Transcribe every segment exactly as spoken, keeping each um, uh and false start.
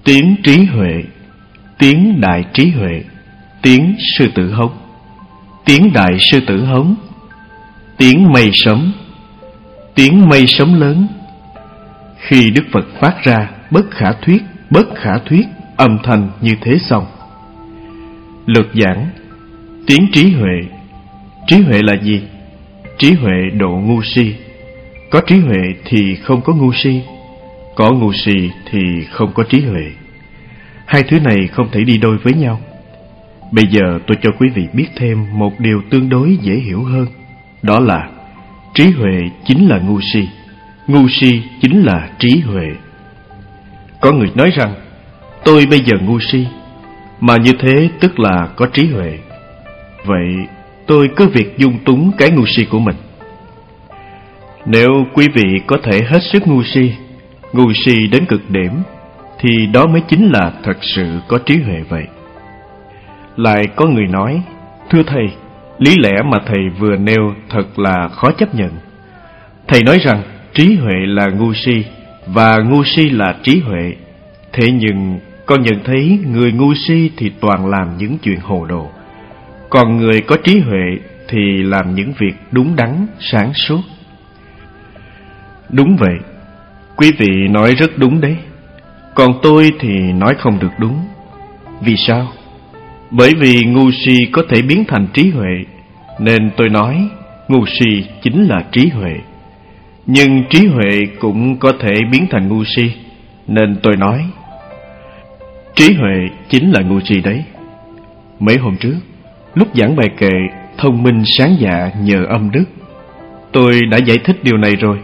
Tiếng trí huệ, tiếng đại trí huệ, tiếng sư tử hống, tiếng đại sư tử hống, tiếng mây sấm, tiếng mây sấm lớn. Khi Đức Phật phát ra bất khả thuyết, bất khả thuyết âm thanh như thế xong. Lược giảng. Tiếng trí huệ. Trí huệ là gì? Trí huệ độ ngu si. Có trí huệ thì không có ngu si, có ngu si thì không có trí huệ. Hai thứ này không thể đi đôi với nhau. Bây giờ tôi cho quý vị biết thêm một điều tương đối dễ hiểu hơn. Đó là trí huệ chính là ngu si, ngu si chính là trí huệ. Có người nói rằng tôi bây giờ ngu si, mà như thế tức là có trí huệ. Vậy tôi cứ việc dung túng cái ngu si của mình. Nếu quý vị có thể hết sức ngu si, ngu si đến cực điểm, thì đó mới chính là thật sự có trí huệ vậy. Lại có người nói, thưa thầy, lý lẽ mà thầy vừa nêu thật là khó chấp nhận. Thầy nói rằng trí huệ là ngu si và ngu si là trí huệ. Thế nhưng con nhận thấy người ngu si thì toàn làm những chuyện hồ đồ, còn người có trí huệ thì làm những việc đúng đắn, sáng suốt. Đúng vậy, quý vị nói rất đúng đấy. Còn tôi thì nói không được đúng. Vì sao? Bởi vì ngu si có thể biến thành trí huệ, nên tôi nói ngu si chính là trí huệ. Nhưng trí huệ cũng có thể biến thành ngu si, nên tôi nói trí huệ chính là ngu si đấy. Mấy hôm trước, lúc giảng bài kệ thông minh sáng dạ nhờ âm đức, tôi đã giải thích điều này rồi.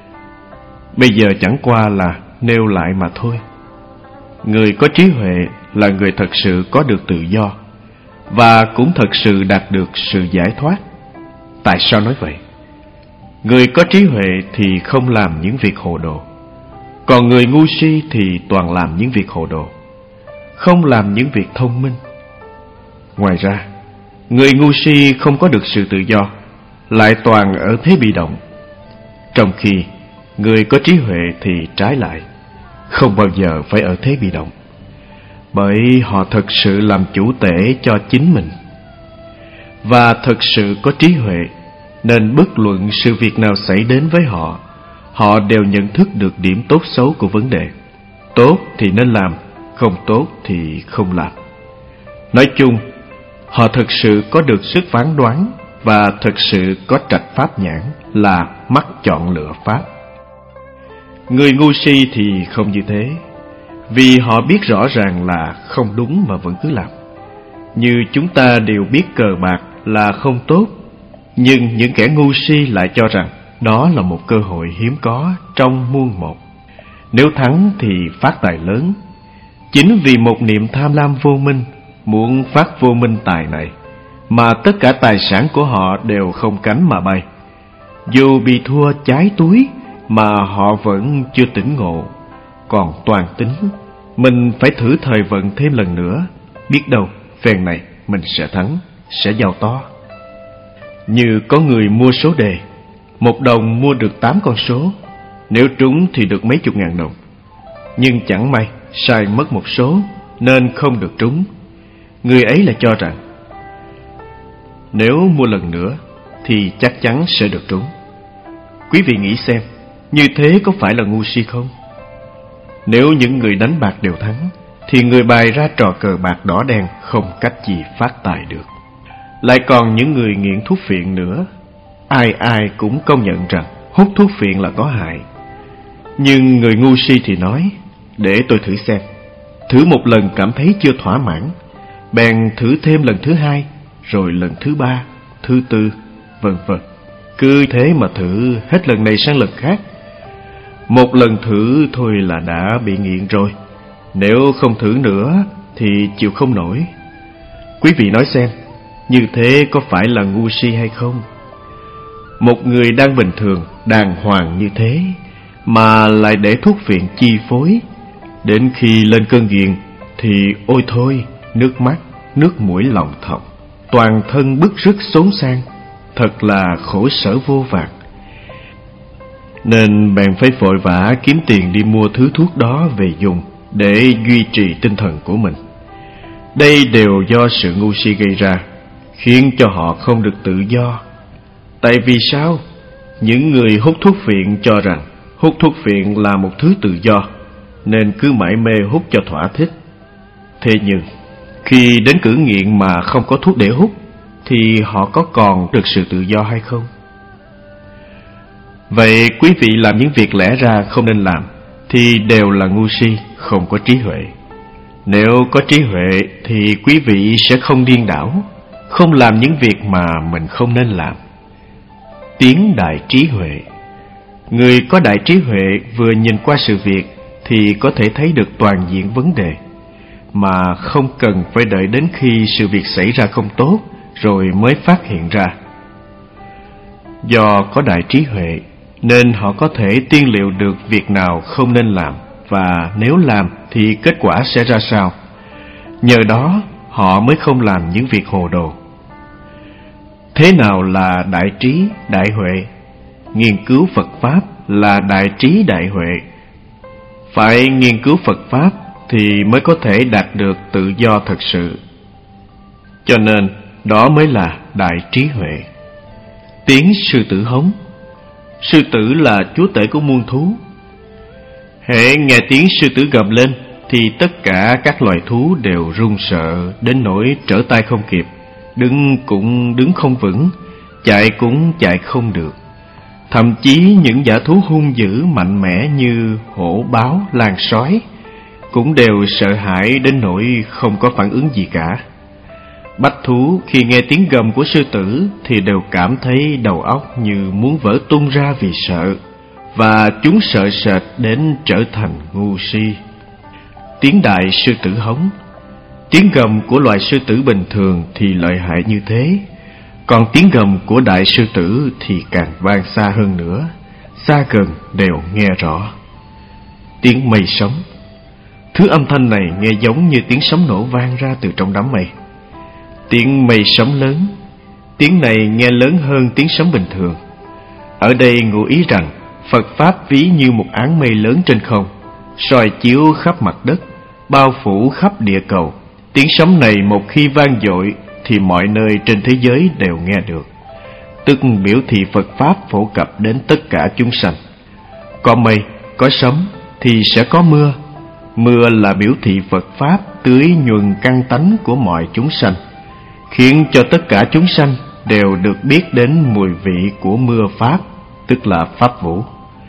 Bây giờ chẳng qua là nêu lại mà thôi. Người có trí huệ là người thật sự có được tự do, và cũng thật sự đạt được sự giải thoát. Tại sao nói vậy? Người có trí huệ thì không làm những việc hồ đồ, còn người ngu si thì toàn làm những việc hồ đồ, không làm những việc thông minh. Ngoài ra, người ngu si không có được sự tự do, lại toàn ở thế bị động. Trong khi người có trí huệ thì trái lại, không bao giờ phải ở thế bị động, bởi họ thật sự làm chủ tể cho chính mình. Và thật sự có trí huệ, nên bất luận sự việc nào xảy đến với họ, họ đều nhận thức được điểm tốt xấu của vấn đề. Tốt thì nên làm, không tốt thì không làm. Nói chung, họ thực sự có được sức phán đoán, và thực sự có trạch pháp nhãn, là mắt chọn lựa pháp. Người ngu si thì không như thế, vì họ biết rõ ràng là không đúng mà vẫn cứ làm. Như chúng ta đều biết cờ bạc là không tốt, nhưng những kẻ ngu si lại cho rằng đó là một cơ hội hiếm có trong muôn một. Nếu thắng thì phát tài lớn. Chính vì một niệm tham lam vô minh, muốn phát vô minh tài này, mà tất cả tài sản của họ đều không cánh mà bay. Dù bị thua cháy túi mà họ vẫn chưa tỉnh ngộ, còn toàn tính mình phải thử thời vận thêm lần nữa, biết đâu phen này mình sẽ thắng, sẽ giàu to. Như có người mua số đề, một đồng mua được tám con số, nếu trúng thì được mấy chục ngàn đồng. Nhưng chẳng may sai mất một số nên không được trúng. Người ấy là cho rằng nếu mua lần nữa thì chắc chắn sẽ được trúng. Quý vị nghĩ xem, như thế có phải là ngu si không? Nếu những người đánh bạc đều thắng, thì người bày ra trò cờ bạc đỏ đen không cách gì phát tài được. Lại còn những người nghiện thuốc phiện nữa. Ai ai cũng công nhận rằng hút thuốc phiện là có hại. Nhưng người ngu si thì nói, để tôi thử xem. Thử một lần cảm thấy chưa thỏa mãn, bèn thử thêm lần thứ hai, rồi lần thứ ba, thứ tư, vân vân. Cứ thế mà thử hết lần này sang lần khác. Một lần thử thôi là đã bị nghiện rồi. Nếu không thử nữa thì chịu không nổi. Quý vị nói xem, như thế có phải là ngu si hay không? Một người đang bình thường, đàng hoàng như thế, mà lại để thuốc phiện chi phối, đến khi lên cơn nghiện thì ôi thôi, nước mắt, nước mũi lòng thòng, toàn thân bứt rứt xốn xang, thật là khổ sở vô vàn. Nên bèn phải vội vã kiếm tiền đi mua thứ thuốc đó về dùng, để duy trì tinh thần của mình. Đây đều do sự ngu si gây ra, khiến cho họ không được tự do. Tại vì sao? Những người hút thuốc phiện cho rằng hút thuốc phiện là một thứ tự do, nên cứ mải mê hút cho thỏa thích. Thế nhưng khi đến cử nghiện mà không có thuốc để hút, thì họ có còn được sự tự do hay không? Vậy quý vị làm những việc lẽ ra không nên làm thì đều là ngu si, không có trí huệ. Nếu có trí huệ thì quý vị sẽ không điên đảo, không làm những việc mà mình không nên làm. Tiếng đại trí huệ. Người có đại trí huệ vừa nhìn qua sự việc thì có thể thấy được toàn diện vấn đề, mà không cần phải đợi đến khi sự việc xảy ra không tốt rồi mới phát hiện ra. Do có đại trí huệ nên họ có thể tiên liệu được việc nào không nên làm, và nếu làm thì kết quả sẽ ra sao. Nhờ đó họ mới không làm những việc hồ đồ. Thế nào là đại trí, đại huệ? Nghiên cứu Phật Pháp là đại trí, đại huệ. Phải nghiên cứu Phật Pháp thì mới có thể đạt được tự do thật sự. Cho nên đó mới là đại trí huệ. Tiếng sư tử hống. Sư tử là chúa tể của muôn thú. Hễ nghe tiếng sư tử gầm lên thì tất cả các loài thú đều run sợ đến nỗi trở tay không kịp, đứng cũng đứng không vững, chạy cũng chạy không được. Thậm chí những dã thú hung dữ mạnh mẽ như hổ, báo, lang sói cũng đều sợ hãi đến nỗi không có phản ứng gì cả. Bách thú khi nghe tiếng gầm của sư tử thì đều cảm thấy đầu óc như muốn vỡ tung ra vì sợ, và chúng sợ sệt đến trở thành ngu si. Tiếng đại sư tử hống. Tiếng gầm của loài sư tử bình thường thì lợi hại như thế, còn tiếng gầm của đại sư tử thì càng vang xa hơn nữa, xa gần đều nghe rõ. Tiếng mây sóng. Thứ âm thanh này nghe giống như tiếng sấm nổ vang ra từ trong đám mây. Tiếng mây sấm lớn. Tiếng này nghe lớn hơn tiếng sấm bình thường. Ở đây ngụ ý rằng Phật Pháp ví như một áng mây lớn trên không, soi chiếu khắp mặt đất, bao phủ khắp địa cầu. Tiếng sấm này một khi vang dội thì mọi nơi trên thế giới đều nghe được, tức biểu thị Phật Pháp phổ cập đến tất cả chúng sanh. Có mây, có sấm thì sẽ có mưa. Mưa là biểu thị Phật Pháp tưới nhuần căn tánh của mọi chúng sanh, khiến cho tất cả chúng sanh đều được biết đến mùi vị của mưa Pháp, tức là Pháp Vũ.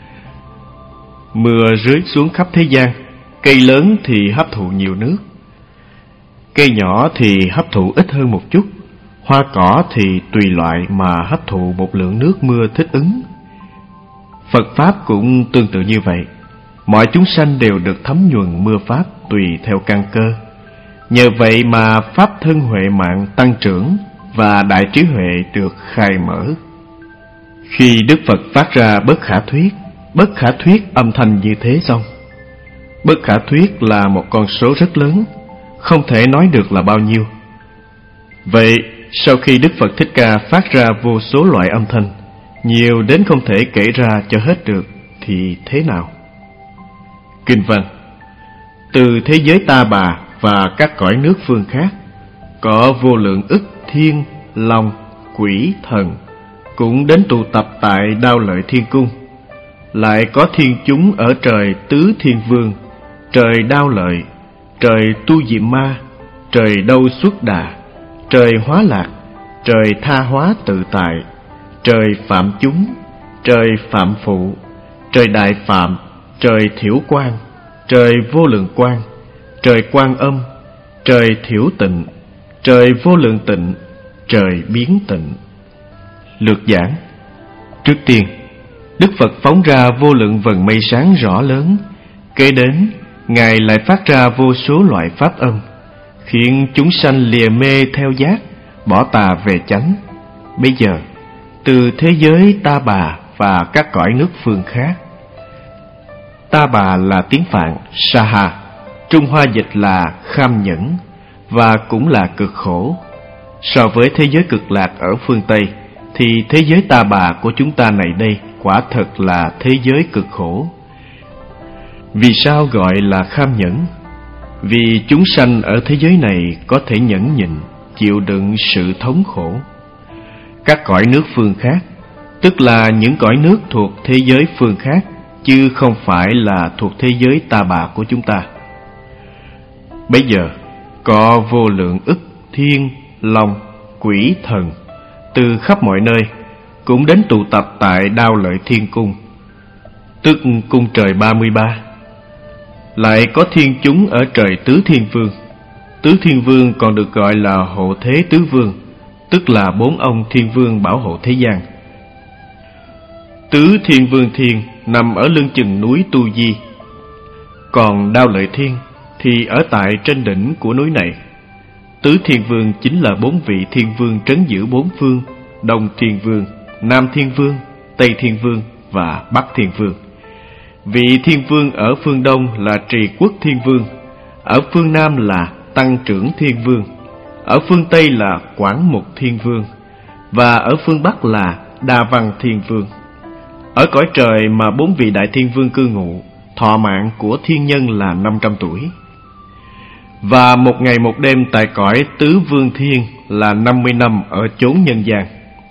Mưa rơi xuống khắp thế gian. Cây lớn thì hấp thụ nhiều nước, cây nhỏ thì hấp thụ ít hơn một chút. Hoa cỏ thì tùy loại mà hấp thụ một lượng nước mưa thích ứng. Phật Pháp cũng tương tự như vậy. Mọi chúng sanh đều được thấm nhuần mưa Pháp tùy theo căn cơ. Nhờ vậy mà Pháp thân huệ mạng tăng trưởng và đại trí huệ được khai mở. Khi Đức Phật phát ra bất khả thuyết, bất khả thuyết âm thanh như thế xong. Bất khả thuyết là một con số rất lớn, không thể nói được là bao nhiêu. Vậy sau khi Đức Phật Thích Ca phát ra vô số loại âm thanh, nhiều đến không thể kể ra cho hết được, thì thế nào? Kinh văn. Từ thế giới Ta Bà và các cõi nước phương khác, có vô lượng ức thiên, long, quỷ, thần cũng đến tụ tập tại Đao Lợi Thiên Cung. Lại có thiên chúng ở trời Tứ Thiên Vương, trời Đao Lợi, trời Tu Diệm Ma, trời Đâu Xuất Đà, trời Hóa Lạc, trời Tha Hóa Tự Tại, trời Phạm Chúng, trời Phạm Phụ, trời Đại Phạm, trời Thiểu Quang, trời Vô Lượng Quang, trời Quan Âm, trời Thiểu Tịnh, trời Vô Lượng Tịnh, trời Biến Tịnh. Lược giảng. Trước tiên, Đức Phật phóng ra vô lượng vầng mây sáng rõ lớn. Kế đến, Ngài lại phát ra vô số loại pháp âm, khiến chúng sanh lìa mê theo giác, bỏ tà về chánh. Bây giờ, từ thế giới Ta Bà và các cõi nước phương khác. Ta Bà là tiếng Phạn Saha, Trung Hoa dịch là kham nhẫn, và cũng là cực khổ. So với thế giới cực lạc ở phương Tây, thì thế giới Ta Bà của chúng ta này đây quả thật là thế giới cực khổ. Vì sao gọi là kham nhẫn? Vì chúng sanh ở thế giới này có thể nhẫn nhịn, chịu đựng sự thống khổ. Các cõi nước phương khác, tức là những cõi nước thuộc thế giới phương khác, chứ không phải là thuộc thế giới ta bà của chúng ta. Bây giờ, có vô lượng ức thiên, long, quỷ thần từ khắp mọi nơi cũng đến tụ tập tại Đao Lợi Thiên Cung, tức cung trời ba mươi ba. Lại có thiên chúng ở trời Tứ Thiên Vương. Tứ Thiên Vương còn được gọi là Hộ Thế Tứ Vương, tức là bốn ông Thiên Vương bảo hộ thế gian. Tứ Thiên Vương Thiên nằm ở lưng chừng núi Tu Di, còn Đao Lợi Thiên thì ở tại trên đỉnh của núi này. Tứ Thiên Vương chính là bốn vị Thiên Vương trấn giữ bốn phương: Đông Thiên Vương, Nam Thiên Vương, Tây Thiên Vương và Bắc Thiên Vương. Vị Thiên Vương ở phương Đông là Trì Quốc Thiên Vương, ở phương Nam là Tăng Trưởng Thiên Vương, ở phương Tây là Quảng Mục Thiên Vương, và ở phương Bắc là Đa Văn Thiên Vương. Ở cõi trời mà bốn vị Đại Thiên Vương cư ngụ, thọ mạng của thiên nhân là năm trăm tuổi. Và một ngày một đêm tại cõi Tứ Vương Thiên là năm mươi năm ở chốn nhân gian.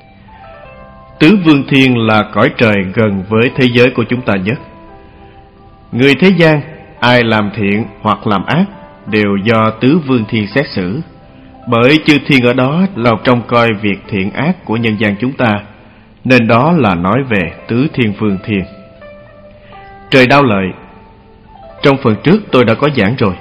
Tứ Vương Thiên là cõi trời gần với thế giới của chúng ta nhất. Người thế gian, ai làm thiện hoặc làm ác đều do Tứ Vương Thiên xét xử, bởi chư thiên ở đó là trông coi việc thiện ác của nhân gian chúng ta, nên đó là nói về Tứ Thiên Vương Thiên. Trời Đao Lợi, trong phần trước tôi đã có giảng rồi.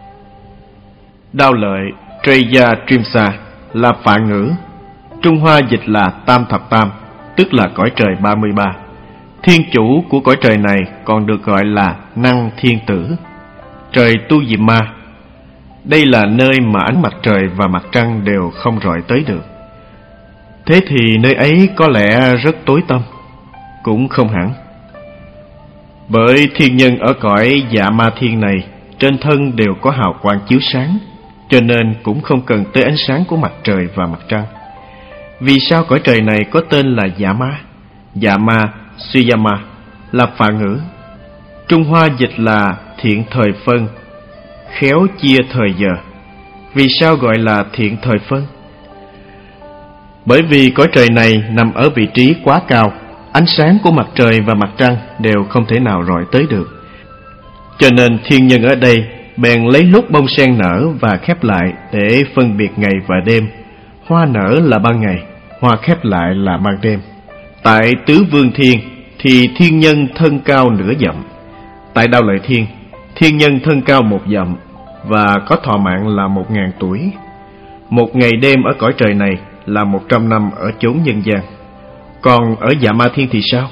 Đao Lợi Treya Trimsa là Phạn ngữ, Trung Hoa dịch là Tam Thập Tam, tức là cõi trời ba mươi ba. Thiên chủ của cõi trời này còn được gọi là Năng Thiên Tử, trời Tu Diệm Ma. Đây là nơi mà ánh mặt trời và mặt trăng đều không rọi tới được. Thế thì nơi ấy có lẽ rất tối tăm? Cũng không hẳn. Bởi thiên nhân ở cõi Dạ Ma Thiên này trên thân đều có hào quang chiếu sáng, cho nên cũng không cần tới ánh sáng của mặt trời và mặt trăng. Vì sao cõi trời này có tên là Dạ Ma? Dạ Ma, Suyama là Phạn ngữ, Trung Hoa dịch là thiện thời phân, khéo chia thời giờ. Vì sao gọi là thiện thời phân? Bởi vì cõi trời này nằm ở vị trí quá cao, ánh sáng của mặt trời và mặt trăng đều không thể nào rọi tới được. Cho nên thiên nhân ở đây bèn lấy lúc bông sen nở và khép lại để phân biệt ngày và đêm. Hoa nở là ban ngày, hoa khép lại là ban đêm. Tại Tứ Vương Thiên thì thiên nhân thân cao nửa dặm. Tại Đao Lợi Thiên, thiên nhân thân cao một dặm và có thọ mạng là một ngàn tuổi. Một ngày đêm ở cõi trời này là một trăm năm ở chốn nhân gian. Còn ở Dạ Ma Thiên thì sao?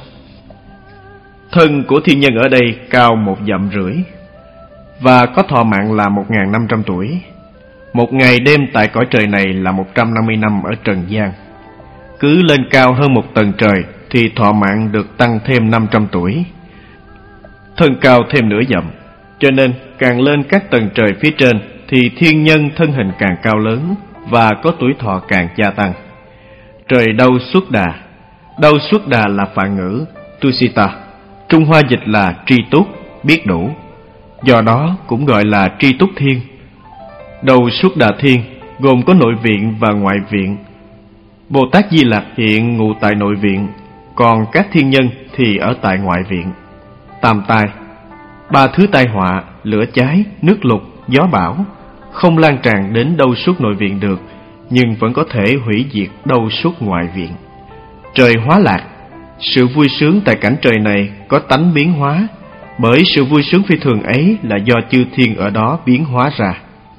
Thân của thiên nhân ở đây cao một dặm rưỡi và có thọ mạng là một ngàn năm trăm tuổi. Một ngày đêm tại cõi trời này là một trăm năm mươi năm ở trần gian. Cứ lên cao hơn một tầng trời thì thọ mạng được tăng thêm năm trăm tuổi. Thân cao thêm nửa dặm, cho nên càng lên các tầng trời phía trên thì thiên nhân thân hình càng cao lớn và có tuổi thọ càng gia tăng. Trời Đâu Xuất Đà. Đâu Xuất Đà là Phạn ngữ, Tusita, Trung Hoa dịch là tri túc, biết đủ. Do đó cũng gọi là tri túc thiên. Đâu Xuất Đà Thiên gồm có nội viện và ngoại viện. Bồ Tát Di Lặc hiện ngụ tại nội viện, còn các thiên nhân thì ở tại ngoại viện. Tam tai, ba thứ tai họa, lửa cháy, nước lụt, gió bão, không lan tràn đến Đâu Xuất nội viện được, nhưng vẫn có thể hủy diệt Đâu Xuất ngoại viện. Trời Hóa Lạc, sự vui sướng tại cảnh trời này có tánh biến hóa, bởi sự vui sướng phi thường ấy là do chư thiên ở đó biến hóa ra.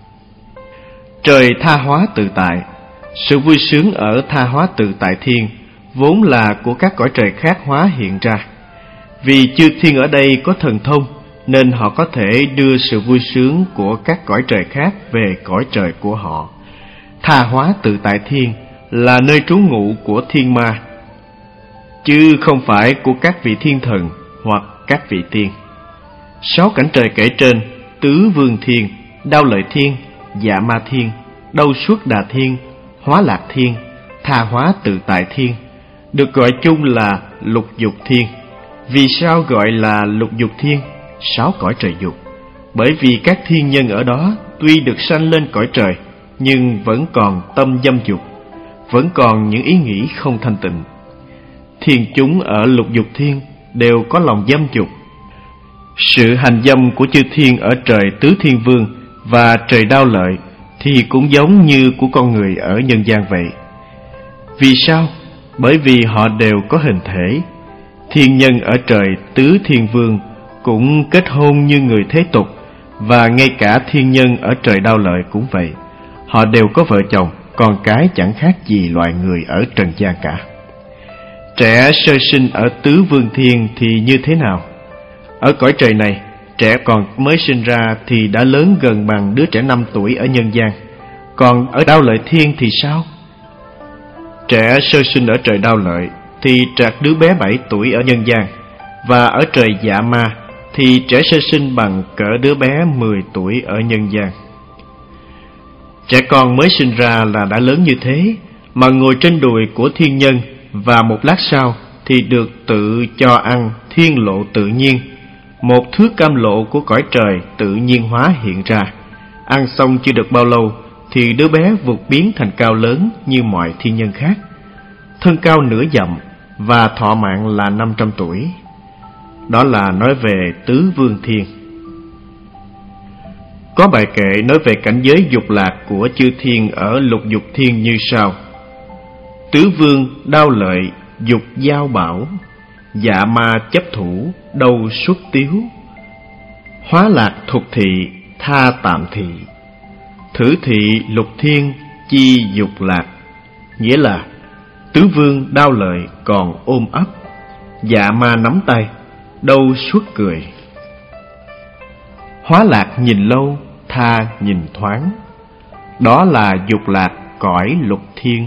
Trời Tha Hóa Tự Tại, sự vui sướng ở Tha Hóa Tự Tại Thiên vốn là của các cõi trời khác hóa hiện ra. Vì chư thiên ở đây có thần thông, nên họ có thể đưa sự vui sướng của các cõi trời khác về cõi trời của họ. Tha Hóa Tự Tại Thiên là nơi trú ngụ của thiên ma, chứ không phải của các vị thiên thần hoặc các vị tiên. Sáu cảnh trời kể trên, Tứ Vương Thiên, Đao Lợi Thiên, Dạ Ma Thiên, Đâu Xuất Đà Thiên, Hóa Lạc Thiên, Tha Hóa Tự Tại Thiên, được gọi chung là Lục Dục Thiên. Vì sao gọi là Lục Dục Thiên? sáu cõi trời dục. Bởi vì các thiên nhân ở đó tuy được sanh lên cõi trời, nhưng vẫn còn tâm dâm dục, vẫn còn những ý nghĩ không thanh tịnh. Thiên chúng ở lục dục thiên đều có lòng dâm dục. Sự hành dâm của chư thiên ở trời tứ thiên vương và trời Đao Lợi thì cũng giống như của con người ở nhân gian vậy. Vì sao? Bởi vì họ đều có hình thể. Thiên nhân ở trời tứ thiên vương cũng kết hôn như người thế tục, và ngay cả thiên nhân ở trời Đao Lợi cũng vậy. Họ đều có vợ chồng, con cái chẳng khác gì loài người ở trần gian cả. Trẻ sơ sinh ở tứ vương thiên thì như thế nào? Ở cõi trời này, trẻ còn mới sinh ra thì đã lớn gần bằng đứa trẻ năm tuổi ở nhân gian. Còn ở Đao Lợi thiên thì sao? Trẻ sơ sinh ở trời Đao Lợi thì trạc đứa bé bảy tuổi ở nhân gian, và ở trời Dạ Ma thì trẻ sơ sinh bằng cỡ đứa bé mười tuổi ở nhân gian. Trẻ con mới sinh ra là đã lớn như thế, mà ngồi trên đùi của thiên nhân, và một lát sau thì được tự cho ăn thiên lộ tự nhiên, một thứ cam lộ của cõi trời tự nhiên hóa hiện ra. Ăn xong chưa được bao lâu thì đứa bé vụt biến thành cao lớn như mọi thiên nhân khác, thân cao nửa dặm và thọ mạng là năm trăm tuổi. Đó là nói về tứ vương thiên. Có bài kệ nói về cảnh giới dục lạc của chư thiên ở lục dục thiên như sau: Tứ vương Đao Lợi dục giao bảo, Dạ Ma chấp thủ đâu xuất tiếu, Hóa lạc thục thị tha tạm thị, Thử thị lục thiên chi dục lạc. Nghĩa là tứ vương Đao Lợi còn ôm ấp, Dạ Ma nắm tay đâu suốt cười. Hóa lạc nhìn lâu, tha nhìn thoáng, đó là dục lạc cõi lục thiên.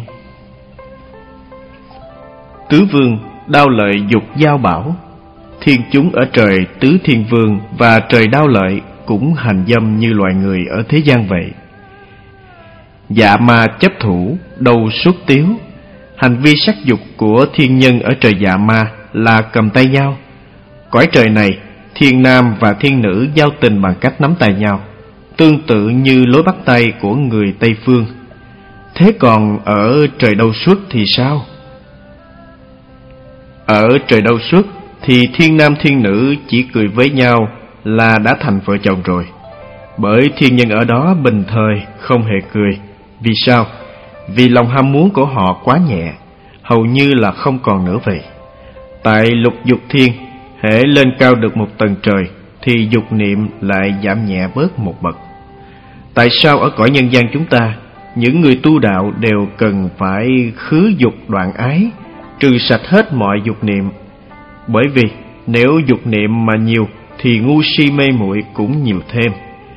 Tứ vương Đao Lợi dục giao bảo. Thiên chúng ở trời tứ thiên vương và trời Đao Lợi cũng hành dâm như loài người ở thế gian vậy. Dạ Ma chấp thủ đâu xuất tiếu. Hành vi sắc dục của thiên nhân ở trời Dạ Ma là cầm tay nhau. Cõi trời này, thiên nam và thiên nữ giao tình bằng cách nắm tay nhau, tương tự như lối bắt tay của người Tây Phương. Thế còn ở trời Đâu Xuất thì sao? Ở trời Đâu Xuất thì thiên nam thiên nữ chỉ cười với nhau là đã thành vợ chồng rồi. Bởi thiên nhân ở đó bình thời không hề cười. Vì sao? Vì lòng ham muốn của họ quá nhẹ, hầu như là không còn nữa vậy. Tại lục dục thiên, hễ lên cao được một tầng trời thì dục niệm lại giảm nhẹ bớt một bậc. Tại sao ở cõi nhân gian chúng ta, những người tu đạo đều cần phải khứ dục đoạn ái, trừ sạch hết mọi dục niệm? Bởi vì nếu dục niệm mà nhiều thì ngu si mê muội cũng nhiều thêm.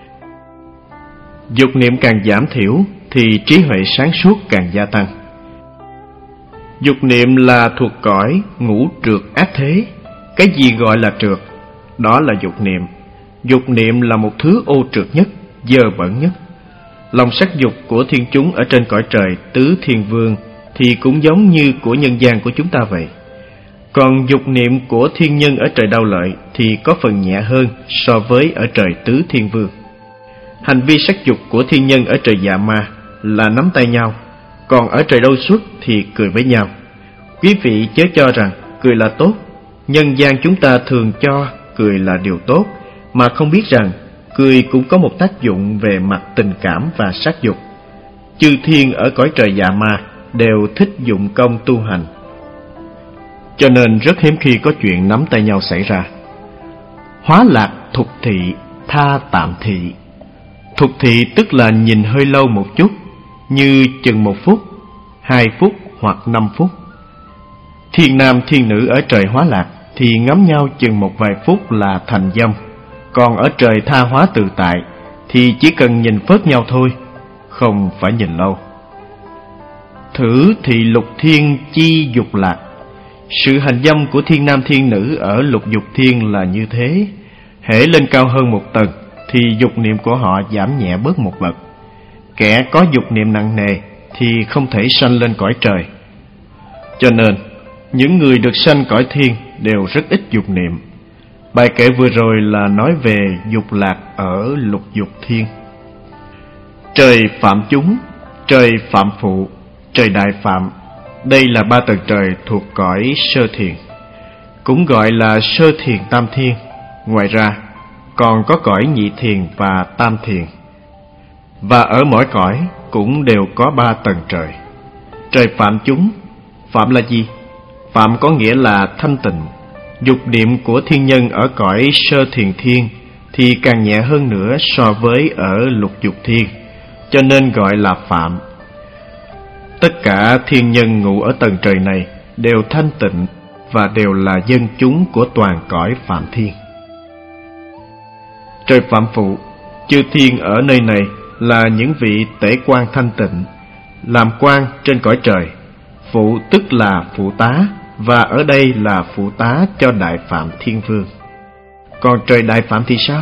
Dục niệm càng giảm thiểu thì trí huệ sáng suốt càng gia tăng. Dục niệm là thuộc cõi ngũ trượt ác thế. Cái gì gọi là trượt? Đó là dục niệm. Dục niệm là một thứ ô trượt nhất, dơ bẩn nhất. Lòng sắc dục của thiên chúng ở trên cõi trời tứ thiên vương thì cũng giống như của nhân gian của chúng ta vậy. Còn dục niệm của thiên nhân ở trời Đao Lợi thì có phần nhẹ hơn so với ở trời tứ thiên vương. Hành vi sắc dục của thiên nhân ở trời Dạ Ma là nắm tay nhau, còn ở trời Đâu Xuất thì cười với nhau. Quý vị chớ cho rằng cười là tốt. Nhân gian chúng ta thường cho cười là điều tốt, mà không biết rằng cười cũng có một tác dụng về mặt tình cảm và sắc dục. Chư thiên ở cõi trời Dạ Ma đều thích dụng công tu hành, cho nên rất hiếm khi có chuyện nắm tay nhau xảy ra. Hóa lạc thục thị tha tạm thị. Thục thị tức là nhìn hơi lâu một chút, như chừng một phút, hai phút hoặc năm phút. Thiên nam thiên nữ ở trời Hóa lạc thì ngắm nhau chừng một vài phút là thành dâm. Còn ở trời tha hóa tự tại thì chỉ cần nhìn phớt nhau thôi, không phải nhìn lâu. Thử thị lục thiên chi dục lạc. Sự hành dâm của thiên nam thiên nữ ở lục dục thiên là như thế. Hễ lên cao hơn một tầng thì dục niệm của họ giảm nhẹ bớt một bậc. Kẻ có dục niệm nặng nề thì không thể sanh lên cõi trời. Cho nên những người được sanh cõi thiên đều rất ít dục niệm. Bài kể vừa rồi là nói về dục lạc ở lục dục thiên. Trời phạm chúng, trời phạm phụ, trời đại phạm. Đây là ba tầng trời thuộc cõi sơ thiền, cũng gọi là sơ thiền tam thiên. Ngoài ra còn có cõi nhị thiền và tam thiền. Và ở mỗi cõi cũng đều có ba tầng trời. Trời phạm chúng. Phạm là gì? Phạm có nghĩa là thanh tịnh. Dục niệm của thiên nhân ở cõi sơ thiền thiên thì càng nhẹ hơn nữa so với ở lục dục thiên, cho nên gọi là phạm. Tất cả thiên nhân ngụ ở tầng trời này đều thanh tịnh và đều là dân chúng của toàn cõi phạm thiên. Trời phạm phụ. Chư thiên ở nơi này là những vị tể quan thanh tịnh, làm quan trên cõi trời. Phụ tức là phụ tá, và ở đây là phụ tá cho Đại Phạm Thiên Vương. Còn trời Đại Phạm thì sao?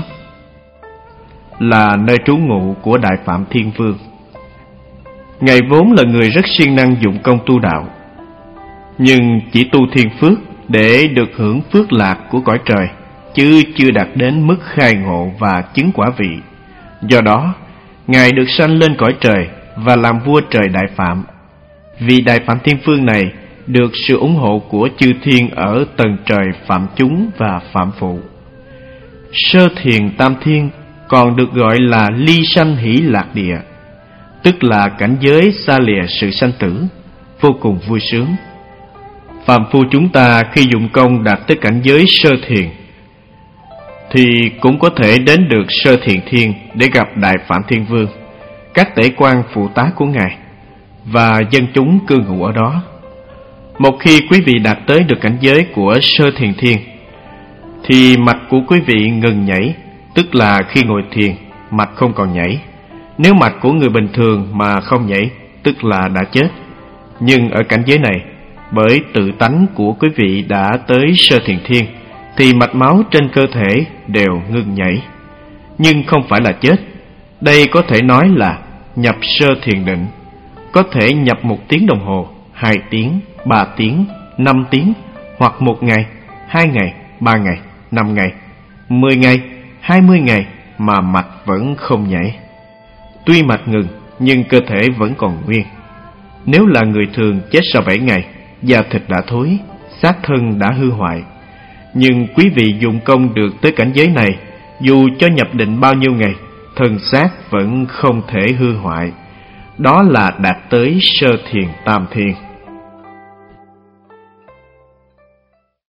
Là nơi trú ngụ của Đại Phạm Thiên Vương. Ngài vốn là người rất siêng năng dụng công tu đạo, nhưng chỉ tu thiên phước để được hưởng phước lạc của cõi trời, chứ chưa đạt đến mức khai ngộ và chứng quả vị. Do đó, Ngài được sanh lên cõi trời và làm vua trời Đại Phạm. Vì Đại Phạm Thiên Vương này được sự ủng hộ của chư thiên ở tầng trời phạm chúng và phạm phụ. Sơ thiền tam thiên còn được gọi là ly sanh hỷ lạc địa, tức là cảnh giới xa lìa sự sanh tử, vô cùng vui sướng. Phàm phu chúng ta khi dụng công đạt tới cảnh giới sơ thiền thì cũng có thể đến được sơ thiền thiên để gặp Đại Phạm Thiên Vương, các tể quan phụ tá của Ngài và dân chúng cư ngụ ở đó. Một khi quý vị đạt tới được cảnh giới của sơ thiền thiên thì mạch của quý vị ngừng nhảy, tức là khi ngồi thiền mạch không còn nhảy. Nếu mạch của người bình thường mà không nhảy, tức là đã chết. Nhưng ở cảnh giới này, bởi tự tánh của quý vị đã tới sơ thiền thiên thì mạch máu trên cơ thể đều ngừng nhảy, nhưng không phải là chết. Đây có thể nói là nhập sơ thiền định. Có thể nhập một tiếng đồng hồ, hai tiếng, ba tiếng, năm tiếng, hoặc một ngày, hai ngày, ba ngày, năm ngày, mười ngày, hai mươi ngày mà mạch vẫn không nhảy. Tuy mạch ngừng nhưng cơ thể vẫn còn nguyên. Nếu là người thường chết sau bảy ngày, da thịt đã thối, xác thân đã hư hoại. Nhưng quý vị dụng công được tới cảnh giới này, dù cho nhập định bao nhiêu ngày, thân xác vẫn không thể hư hoại. Đó là đạt tới sơ thiền tam thiên.